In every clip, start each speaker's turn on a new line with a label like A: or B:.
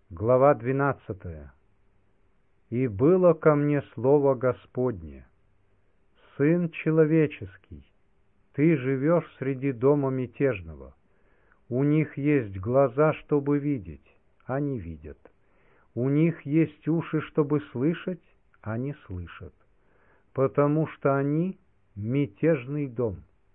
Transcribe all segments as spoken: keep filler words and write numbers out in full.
A: Глава двенадцатая. «И было ко мне слово Господне: Сын человеческий, ты живешь среди дома мятежного. У них есть глаза, чтобы видеть, а не видят. У них есть уши, чтобы слышать, а не слышат. Потому что они мятежный дом.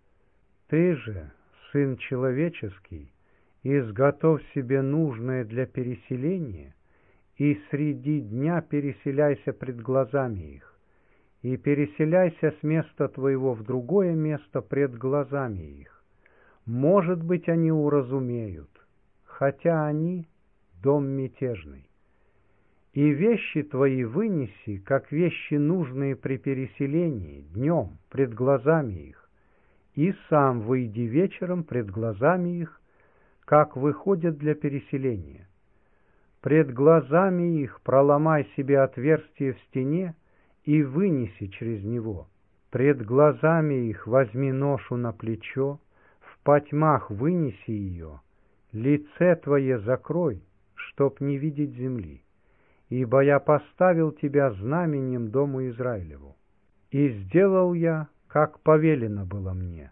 A: Ты же, сын человеческий, изготовь себе нужное для переселения, и среди дня переселяйся пред глазами их, и переселяйся с места твоего в другое место пред глазами их. Может быть, они уразумеют, хотя они дом мятежный. И вещи твои вынеси, как вещи нужные при переселении, днем пред глазами их, и сам выйди вечером пред глазами их, как выходят для переселения. Пред глазами их проломай себе отверстие в стене и вынеси через него. Пред глазами их возьми ношу на плечо, в потьмах вынеси ее, лице твое закрой, чтоб не видеть земли. Ибо я поставил тебя знаменем дому Израилеву, и сделал я, как повелено было мне.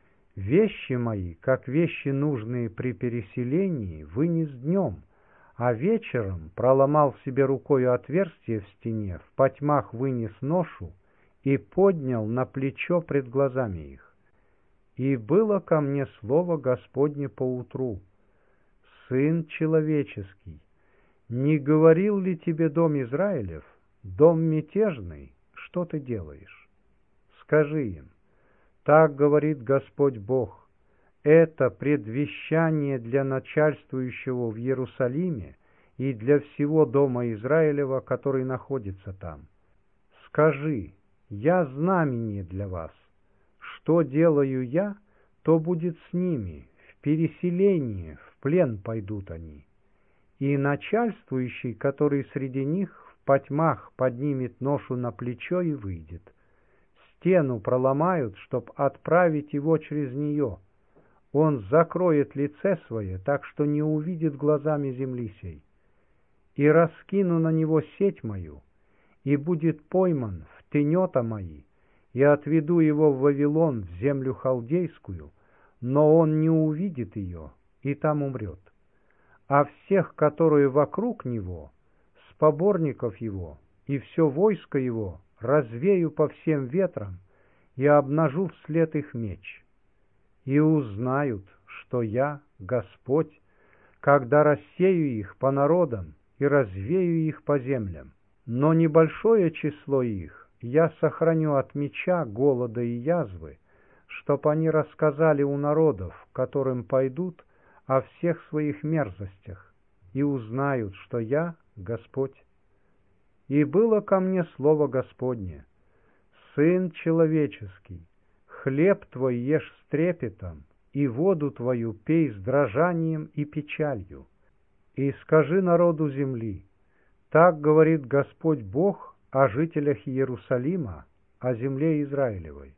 A: Вещи мои, как вещи нужные при переселении, вынес днем, а вечером проломал себе рукою отверстие в стене, в потьмах вынес ношу и поднял на плечо пред глазами их. И было ко мне слово Господне поутру: Сын человеческий, не говорил ли тебе дом Израилев, дом мятежный, что ты делаешь? Скажи им: так говорит Господь Бог: это предвещание для начальствующего в Иерусалиме и для всего дома Израилева, который находится там. Скажи: я знамение для вас. Что делаю я, то будет с ними. В переселение, в плен пойдут они. И начальствующий, который среди них, в потьмах поднимет ношу на плечо и выйдет. Стену проломают, чтоб отправить его через нее. Он закроет лице свое, так что не увидит глазами земли сей. И раскину на него сеть мою, и будет пойман в тенета мои, и отведу его в Вавилон, в землю халдейскую, но он не увидит ее, и там умрет. А всех, которые вокруг него, с поборников его, и все войско его, развею по всем ветрам и обнажу вслед их меч. И узнают, что я, Господь, когда рассею их по народам и развею их по землям. Но небольшое число их я сохраню от меча, голода и язвы, чтоб они рассказали у народов, которым пойдут, о всех своих мерзостях, и узнают, что я Господь. И было ко мне слово Господне: Сын человеческий, хлеб твой ешь с трепетом, и воду твою пей с дрожанием и печалью. И скажи народу земли: так говорит Господь Бог о жителях Иерусалима, о земле Израилевой.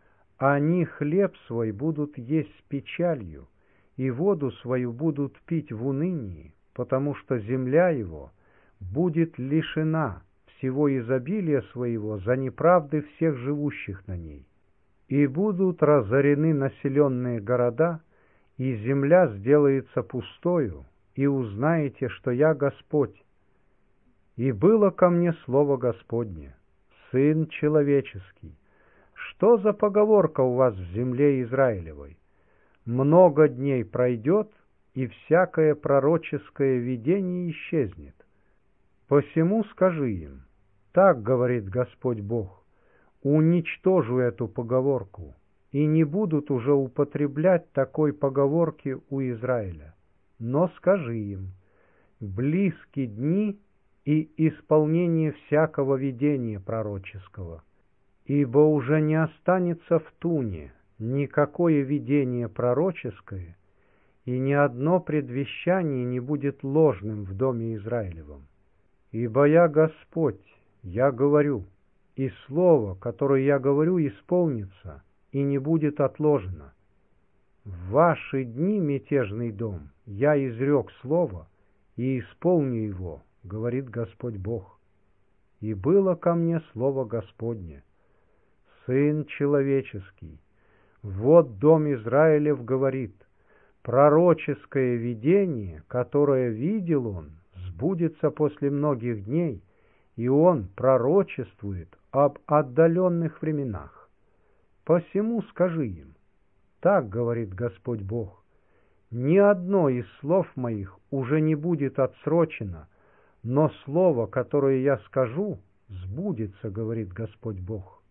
A: Они хлеб свой будут есть с печалью, и воду свою будут пить в унынии, потому что земля его будет лишена всего изобилия своего за неправды всех живущих на ней. И будут разорены населенные города, и земля сделается пустою, и узнаете, что я Господь. И было ко мне слово Господне: Сын человеческий, что за поговорка у вас в земле Израилевой? Много дней пройдет, и всякое пророческое видение исчезнет. Посему скажи им: так говорит Господь Бог: уничтожу эту поговорку, и не будут уже употреблять такой поговорки у Израиля. Но скажи им: близки дни и исполнение всякого видения пророческого, ибо уже не останется в туне никакое видение пророческое, и ни одно предвещание не будет ложным в доме Израилевом. Ибо я Господь, я говорю, и слово, которое я говорю, исполнится, и не будет отложено. В ваши дни, мятежный дом, я изрек слово, и исполню его, говорит Господь Бог. И было ко мне слово Господне: Сын человеческий, вот дом Израилев говорит, пророческое видение, которое видел он, сбудется после многих дней, и он пророчествует об отдаленных временах. Посему скажи им: так говорит Господь Бог, ни одно из слов моих уже не будет отсрочено, но слово, которое я скажу, сбудется, говорит Господь Бог.